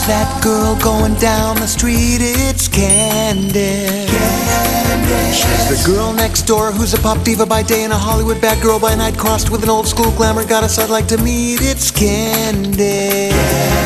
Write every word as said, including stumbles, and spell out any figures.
that girl going down the street, it's Candace. Candace. She's the girl next door who's a pop diva by day and a Hollywood bad girl by night, crossed with an old school glamour goddess I'd like to meet. It's Candace.